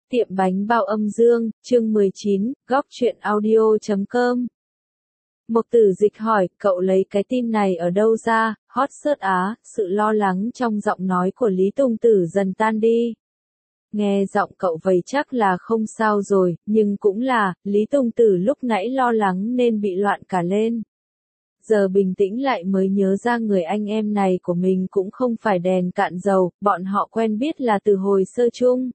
Tiệm bánh bao âm dương, chương 19, góc truyện audio.com. Mộc Tử Dịch hỏi, cậu lấy cái tin này ở đâu ra, hot search á, sự lo lắng trong giọng nói của Lý Tùng Tử dần tan đi. Nghe giọng cậu vậy chắc là không sao rồi, nhưng cũng là, Lý Tùng Tử lúc nãy lo lắng nên bị loạn cả lên. Giờ bình tĩnh lại mới nhớ ra người anh em này của mình cũng không phải đèn cạn dầu, bọn họ quen biết là từ hồi sơ chung.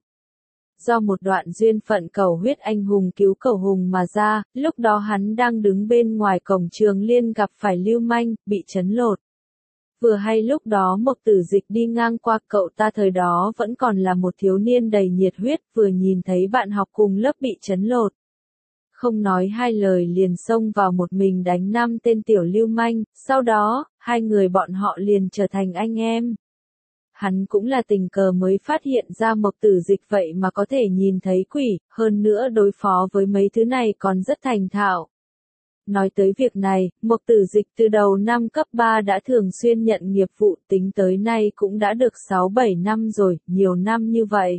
Do một đoạn duyên phận cầu huyết anh hùng cứu cầu hùng mà ra, lúc đó hắn đang đứng bên ngoài cổng Trường Liên gặp phải Lưu Manh, bị chấn lột. Vừa hay lúc đó Mộc Tử Dịch đi ngang qua, cậu ta thời đó vẫn còn là một thiếu niên đầy nhiệt huyết, vừa nhìn thấy bạn học cùng lớp bị chấn lột. Không nói hai lời liền xông vào một mình đánh 5 tên tiểu lưu manh, sau đó, hai người bọn họ liền trở thành anh em. Hắn cũng là tình cờ mới phát hiện ra Mộc Tử Dịch vậy mà có thể nhìn thấy quỷ, hơn nữa đối phó với mấy thứ này còn rất thành thạo. Nói tới việc này, Mộc Tử Dịch từ đầu năm cấp 3 đã thường xuyên nhận nghiệp vụ, tính tới nay cũng đã được 6-7 năm rồi, nhiều năm như vậy.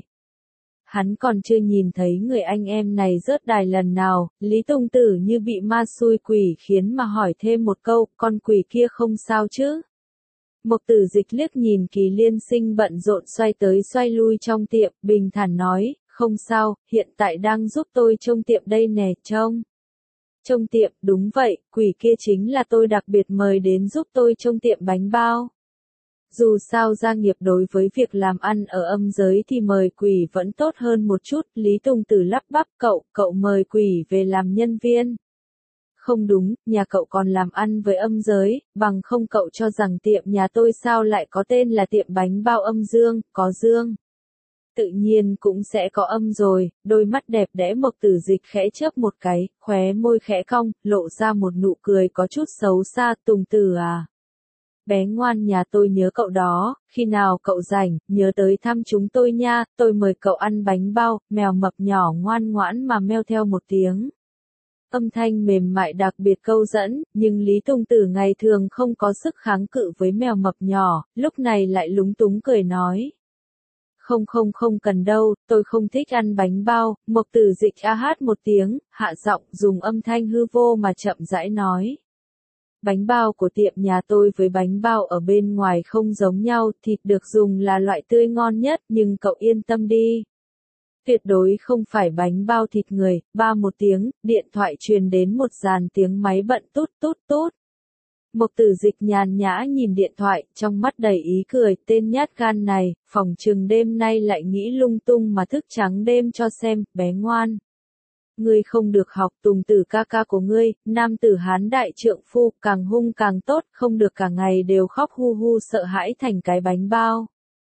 Hắn còn chưa nhìn thấy người anh em này rớt đài lần nào, Lý Tùng Tử như bị ma xui quỷ khiến mà hỏi thêm một câu, con quỷ kia không sao chứ? Mộc Tử Dịch liếc nhìn Kỳ Liên Sinh bận rộn xoay tới xoay lui trong tiệm, bình thản nói, không sao, hiện tại đang giúp tôi trông tiệm đây nè, trông. Trông tiệm, đúng vậy, quỷ kia chính là tôi đặc biệt mời đến giúp tôi trông tiệm bánh bao. Dù sao gia nghiệp đối với việc làm ăn ở âm giới thì mời quỷ vẫn tốt hơn một chút, Lý Tùng Tử lắp bắp, cậu mời quỷ về làm nhân viên. Không đúng, nhà cậu còn làm ăn với âm giới, bằng không cậu cho rằng tiệm nhà tôi sao lại có tên là tiệm bánh bao âm dương, có dương. Tự nhiên cũng sẽ có âm rồi, đôi mắt đẹp đẽ Mộc Tử Dịch khẽ chớp một cái, khóe môi khẽ cong, lộ ra một nụ cười có chút xấu xa, Tùng Tử à. Bé ngoan nhà tôi nhớ cậu đó, khi nào cậu rảnh, nhớ tới thăm chúng tôi nha, tôi mời cậu ăn bánh bao, mèo mập nhỏ ngoan ngoãn mà meo theo một tiếng. Âm thanh mềm mại đặc biệt câu dẫn, nhưng Lý Tùng Tử ngày thường không có sức kháng cự với mèo mập nhỏ, lúc này lại lúng túng cười nói. Không cần đâu, tôi không thích ăn bánh bao, Mộc Tử Dịch hát một tiếng, hạ giọng dùng âm thanh hư vô mà chậm rãi nói. Bánh bao của tiệm nhà tôi với bánh bao ở bên ngoài không giống nhau, thịt được dùng là loại tươi ngon nhất, nhưng cậu yên tâm đi. Tuyệt đối không phải bánh bao thịt người, ba một tiếng, điện thoại truyền đến một dàn tiếng máy bận tút tút tút. Mộc Tử Dịch nhàn nhã nhìn điện thoại, trong mắt đầy ý cười, tên nhát gan này, phỏng chừng đêm nay lại nghĩ lung tung mà thức trắng đêm cho xem, bé ngoan. Ngươi không được học Tùng Tử ca ca của ngươi, nam tử hán đại trượng phu, càng hung càng tốt, không được cả ngày đều khóc hu hu sợ hãi thành cái bánh bao.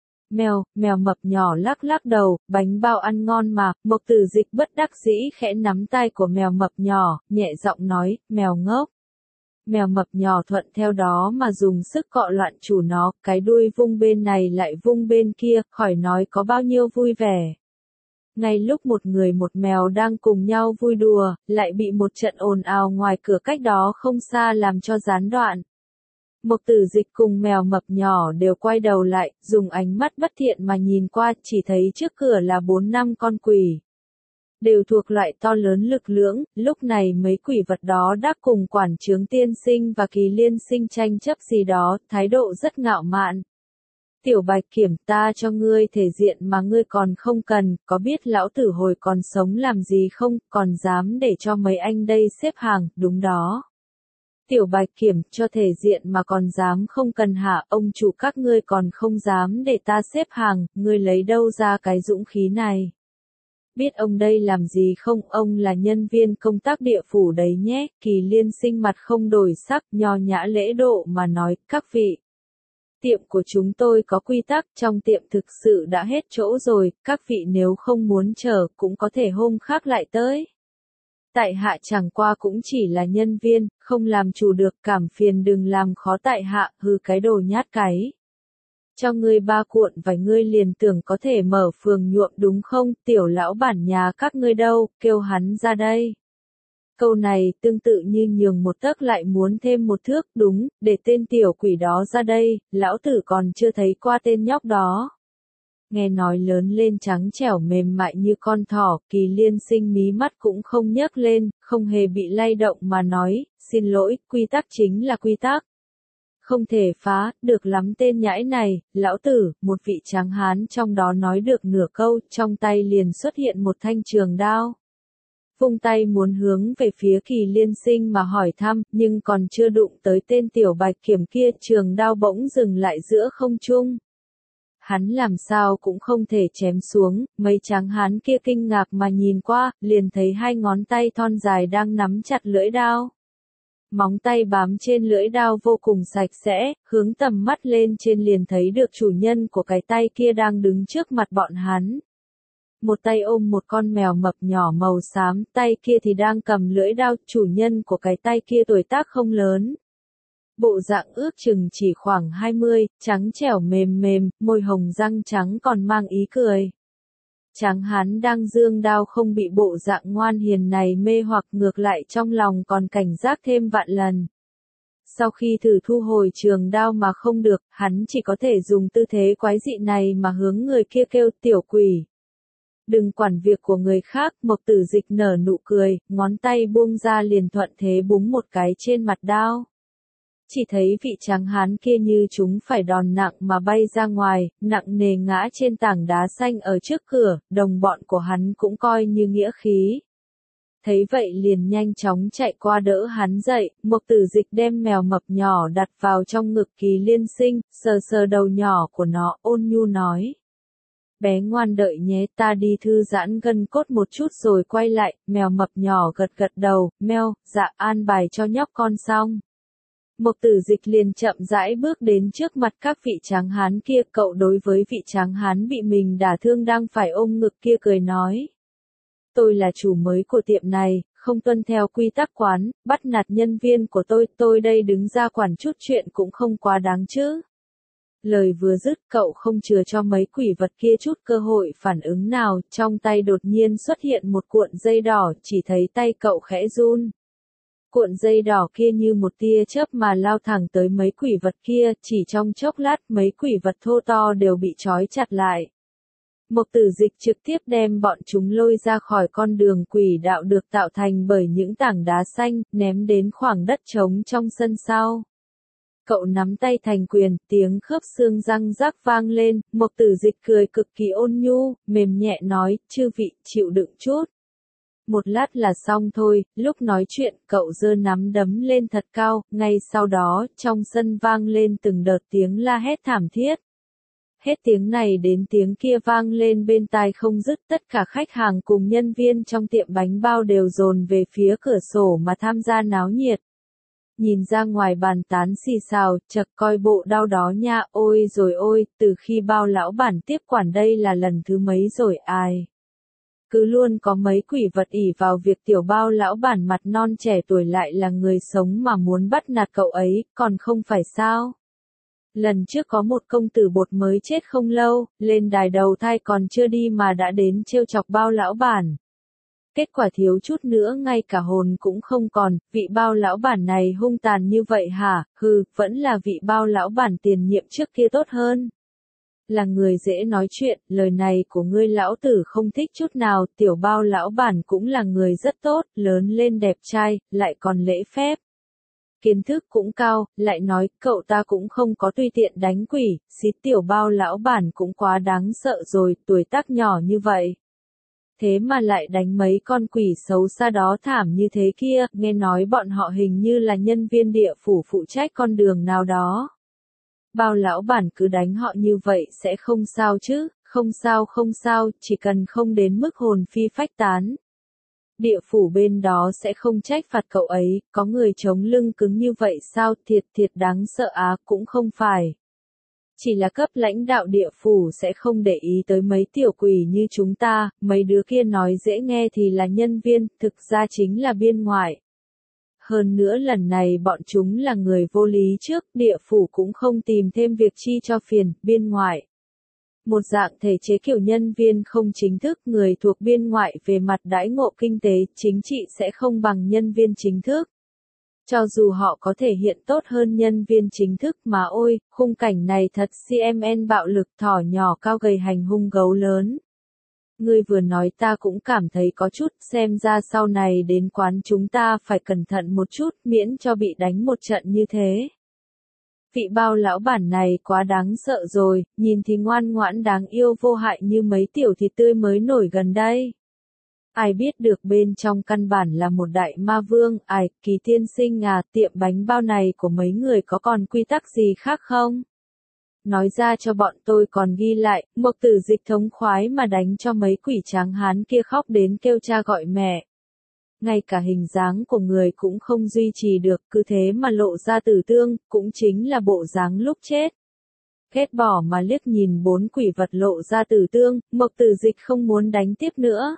Mèo mập nhỏ lắc lắc đầu, bánh bao ăn ngon mà, Mộc Tử Dịch bất đắc dĩ khẽ nắm tay của mèo mập nhỏ, nhẹ giọng nói, mèo ngốc. Mèo mập nhỏ thuận theo đó mà dùng sức cọ loạn chủ nó, cái đuôi vung bên này lại vung bên kia, khỏi nói có bao nhiêu vui vẻ. Ngay lúc một người một mèo đang cùng nhau vui đùa, lại bị một trận ồn ào ngoài cửa cách đó không xa làm cho gián đoạn. Mộc Tử Dịch cùng mèo mập nhỏ đều quay đầu lại, dùng ánh mắt bất thiện mà nhìn qua, chỉ thấy trước cửa là 4-5 con quỷ. Đều thuộc loại to lớn lực lưỡng, lúc này mấy quỷ vật đó đã cùng quản chướng tiên sinh và Kỳ Liên Sinh tranh chấp gì đó, thái độ rất ngạo mạn. Tiểu Bạch Kiểm, ta cho ngươi thể diện mà ngươi còn không cần, có biết lão tử hồi còn sống làm gì không, còn dám để cho mấy anh đây xếp hàng, đúng đó. Tiểu Bạch Kiểm, cho thể diện mà còn dám không cần hả, ông chủ các ngươi còn không dám để ta xếp hàng, ngươi lấy đâu ra cái dũng khí này. Biết ông đây làm gì không, ông là nhân viên công tác địa phủ đấy nhé, Kỳ Liên Sinh mặt không đổi sắc, nho nhã lễ độ mà nói, các vị. Tiệm của chúng tôi có quy tắc, trong tiệm thực sự đã hết chỗ rồi, các vị nếu không muốn chờ, cũng có thể hôm khác lại tới. Tại hạ chẳng qua cũng chỉ là nhân viên, không làm chủ được, cảm phiền đừng làm khó tại hạ, hư cái đồ nhát cái. Cho ngươi 3 cuộn vài ngươi liền tưởng có thể mở phường nhuộm đúng không, tiểu lão bản nhà các ngươi đâu, kêu hắn ra đây. Câu này tương tự như nhường một tấc lại muốn thêm một thước, đúng, để tên tiểu quỷ đó ra đây, lão tử còn chưa thấy qua tên nhóc đó. Nghe nói lớn lên trắng trẻo mềm mại như con thỏ, Kỳ Liên Sinh mí mắt cũng không nhấc lên, không hề bị lay động mà nói, xin lỗi, quy tắc chính là quy tắc. Không thể phá, được lắm tên nhãi này, lão tử, một vị tráng hán trong đó nói được nửa câu, trong tay liền xuất hiện một thanh trường đao. Vung tay muốn hướng về phía Kỳ Liên Sinh mà hỏi thăm, nhưng còn chưa đụng tới tên tiểu bạch kiểm kia, trường đao bỗng dừng lại giữa không trung. Hắn làm sao cũng không thể chém xuống, mấy tráng hán kia kinh ngạc mà nhìn qua, liền thấy hai ngón tay thon dài đang nắm chặt lưỡi đao. Móng tay bám trên lưỡi đao vô cùng sạch sẽ, hướng tầm mắt lên trên liền thấy được chủ nhân của cái tay kia đang đứng trước mặt bọn hắn. Một tay ôm một con mèo mập nhỏ màu xám, tay kia thì đang cầm lưỡi đao, chủ nhân của cái tay kia tuổi tác không lớn. Bộ dạng ước chừng chỉ khoảng 20, trắng trẻo mềm mềm, môi hồng răng trắng còn mang ý cười. Tráng hán đang giương đao không bị bộ dạng ngoan hiền này mê hoặc, ngược lại trong lòng còn cảnh giác thêm vạn lần. Sau khi thử thu hồi trường đao mà không được, hắn chỉ có thể dùng tư thế quái dị này mà hướng người kia kêu tiểu quỷ. Đừng quản việc của người khác, Mộc Tử Dịch nở nụ cười, ngón tay buông ra liền thuận thế búng một cái trên mặt đao. Chỉ thấy vị tráng hán kia như chúng phải đòn nặng mà bay ra ngoài, nặng nề ngã trên tảng đá xanh ở trước cửa, đồng bọn của hắn cũng coi như nghĩa khí. Thấy vậy liền nhanh chóng chạy qua đỡ hắn dậy, Mộc Tử Dịch đem mèo mập nhỏ đặt vào trong ngực Kỳ Liên Sinh, sờ sờ đầu nhỏ của nó, ôn nhu nói. Bé ngoan đợi nhé, ta đi thư giãn gân cốt một chút rồi quay lại, mèo mập nhỏ gật gật đầu, meo, dạ an bài cho nhóc con xong. Mộc Tử Dịch liền chậm rãi bước đến trước mặt các vị tráng hán kia, cậu đối với vị tráng hán bị mình đả thương đang phải ôm ngực kia cười nói. Tôi là chủ mới của tiệm này, không tuân theo quy tắc quán, bắt nạt nhân viên của tôi đây đứng ra quản chút chuyện cũng không quá đáng chứ. Lời vừa dứt cậu không chừa cho mấy quỷ vật kia chút cơ hội phản ứng nào, trong tay đột nhiên xuất hiện một cuộn dây đỏ, chỉ thấy tay cậu khẽ run. Cuộn dây đỏ kia như một tia chớp mà lao thẳng tới mấy quỷ vật kia, chỉ trong chốc lát mấy quỷ vật thô to đều bị trói chặt lại. Mộc Tử Dịch trực tiếp đem bọn chúng lôi ra khỏi con đường quỷ đạo được tạo thành bởi những tảng đá xanh, ném đến khoảng đất trống trong sân sau. Cậu nắm tay thành quyền, tiếng khớp xương răng rắc vang lên, Mộc Tử Dịch cười cực kỳ ôn nhu, mềm nhẹ nói, chư vị, chịu đựng chút. Một lát là xong thôi, lúc nói chuyện, cậu giơ nắm đấm lên thật cao, ngay sau đó, trong sân vang lên từng đợt tiếng la hét thảm thiết. Hết tiếng này đến tiếng kia vang lên bên tai không dứt, tất cả khách hàng cùng nhân viên trong tiệm bánh bao đều dồn về phía cửa sổ mà tham gia náo nhiệt. Nhìn ra ngoài bàn tán xì xào, chật coi bộ đau đó nha, ôi rồi ôi, từ khi bao lão bản tiếp quản đây là lần thứ mấy rồi ai. Cứ luôn có mấy quỷ vật ỷ vào việc tiểu bao lão bản mặt non trẻ tuổi lại là người sống mà muốn bắt nạt cậu ấy, còn không phải sao. Lần trước có một công tử bột mới chết không lâu, lên đài đầu thai còn chưa đi mà đã đến trêu chọc bao lão bản. Kết quả thiếu chút nữa ngay cả hồn cũng không còn, vị bao lão bản này hung tàn như vậy hả, hừ, vẫn là vị bao lão bản tiền nhiệm trước kia tốt hơn. Là người dễ nói chuyện, lời này của ngươi lão tử không thích chút nào, tiểu bao lão bản cũng là người rất tốt, lớn lên đẹp trai, lại còn lễ phép. Kiến thức cũng cao, lại nói, cậu ta cũng không có tùy tiện đánh quỷ, xí tiểu bao lão bản cũng quá đáng sợ rồi, tuổi tác nhỏ như vậy. Thế mà lại đánh mấy con quỷ xấu xa đó thảm như thế kia, nghe nói bọn họ hình như là nhân viên địa phủ phụ trách con đường nào đó. Bao lão bản cứ đánh họ như vậy sẽ không sao chứ, không sao, chỉ cần không đến mức hồn phi phách tán. Địa phủ bên đó sẽ không trách phạt cậu ấy, có người chống lưng cứng như vậy sao, thiệt đáng sợ á, cũng không phải. Chỉ là cấp lãnh đạo địa phủ sẽ không để ý tới mấy tiểu quỷ như chúng ta, mấy đứa kia nói dễ nghe thì là nhân viên, thực ra chính là biên ngoại. Hơn nữa lần này bọn chúng là người vô lý trước, địa phủ cũng không tìm thêm việc chi cho phiền, biên ngoại. Một dạng thể chế kiểu nhân viên không chính thức, người thuộc biên ngoại về mặt đãi ngộ kinh tế, chính trị sẽ không bằng nhân viên chính thức. Cho dù họ có thể hiện tốt hơn nhân viên chính thức mà ôi, khung cảnh này thật CMN bạo lực thỏ nhỏ cao gầy hành hung gấu lớn. Ngươi vừa nói ta cũng cảm thấy có chút, xem ra sau này đến quán chúng ta phải cẩn thận một chút, miễn cho bị đánh một trận như thế. Vị bao lão bản này quá đáng sợ rồi, nhìn thì ngoan ngoãn đáng yêu vô hại như mấy tiểu thịt tươi mới nổi gần đây. Ai biết được bên trong căn bản là một đại ma vương, Kỳ tiên sinh à, tiệm bánh bao này của mấy người có còn quy tắc gì khác không? Nói ra cho bọn tôi còn ghi lại, Mộc Tử Dịch thống khoái mà đánh cho mấy quỷ tráng hán kia khóc đến kêu cha gọi mẹ. Ngay cả hình dáng của người cũng không duy trì được, cứ thế mà lộ ra tử tương, cũng chính là bộ dáng lúc chết. Ghét bỏ mà liếc nhìn bốn quỷ vật lộ ra tử tương, Mộc Tử Dịch không muốn đánh tiếp nữa.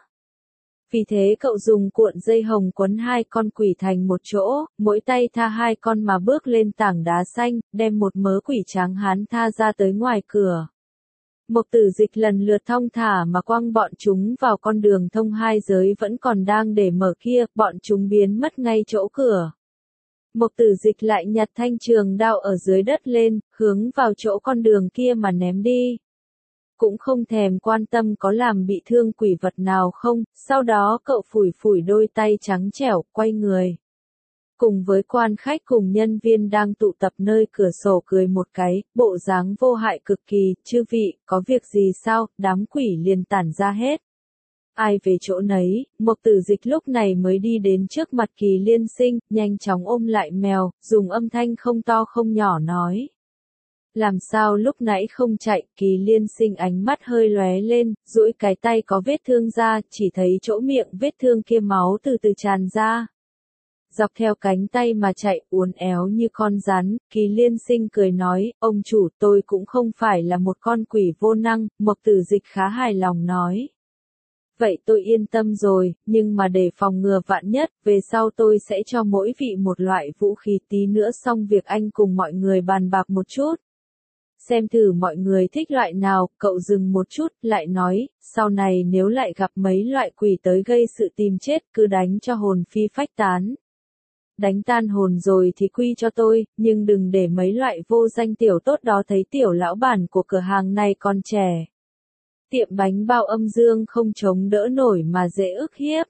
Vì thế cậu dùng cuộn dây hồng quấn hai con quỷ thành một chỗ, mỗi tay tha hai con mà bước lên tảng đá xanh, đem một mớ quỷ tráng hán tha ra tới ngoài cửa. Mộc Tử Dịch lần lượt thong thả mà quăng bọn chúng vào con đường thông hai giới vẫn còn đang để mở kia, bọn chúng biến mất ngay chỗ cửa. Mộc Tử Dịch lại nhặt thanh trường đao ở dưới đất lên, hướng vào chỗ con đường kia mà ném đi. Cũng không thèm quan tâm có làm bị thương quỷ vật nào không, sau đó cậu phủi phủi đôi tay trắng trẻo, quay người. Cùng với quan khách cùng nhân viên đang tụ tập nơi cửa sổ cười một cái, bộ dáng vô hại cực kỳ, chư vị, có việc gì sao, đám quỷ liền tản ra hết. Ai về chỗ nấy, Mộc Tử Dịch lúc này mới đi đến trước mặt Kỳ Liên Sinh, nhanh chóng ôm lại mèo, dùng âm thanh không to không nhỏ nói. Làm sao lúc nãy không chạy, Kỳ Liên Sinh ánh mắt hơi lóe lên, duỗi cái tay có vết thương ra, chỉ thấy chỗ miệng vết thương kia máu từ từ tràn ra. Dọc theo cánh tay mà chạy, uốn éo như con rắn, Kỳ Liên Sinh cười nói, ông chủ tôi cũng không phải là một con quỷ vô năng, Mộc Tử Dịch khá hài lòng nói. Vậy tôi yên tâm rồi, nhưng mà để phòng ngừa vạn nhất, về sau tôi sẽ cho mỗi vị một loại vũ khí tí nữa xong việc anh cùng mọi người bàn bạc một chút. Xem thử mọi người thích loại nào, cậu dừng một chút, lại nói, sau này nếu lại gặp mấy loại quỷ tới gây sự tìm chết, cứ đánh cho hồn phi phách tán. Đánh tan hồn rồi thì quy cho tôi, nhưng đừng để mấy loại vô danh tiểu tốt đó thấy tiểu lão bản của cửa hàng này còn trẻ. Tiệm bánh bao Âm Dương không chống đỡ nổi mà dễ ức hiếp.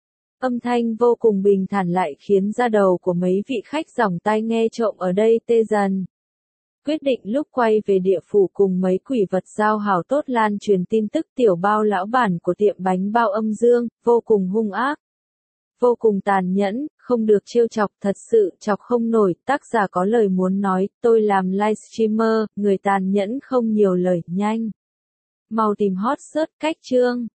Âm thanh vô cùng bình thản lại khiến da đầu của mấy vị khách dòng tai nghe trộm ở đây tê dần. Quyết định lúc quay về địa phủ cùng mấy quỷ vật giao hảo tốt lan truyền tin tức tiểu bao lão bản của tiệm bánh bao Âm Dương, vô cùng hung ác. Vô cùng tàn nhẫn, không được trêu chọc, thật sự chọc không nổi, tác giả có lời muốn nói, tôi làm livestreamer, người tàn nhẫn không nhiều lời, nhanh. Mau tìm hot search cách chương.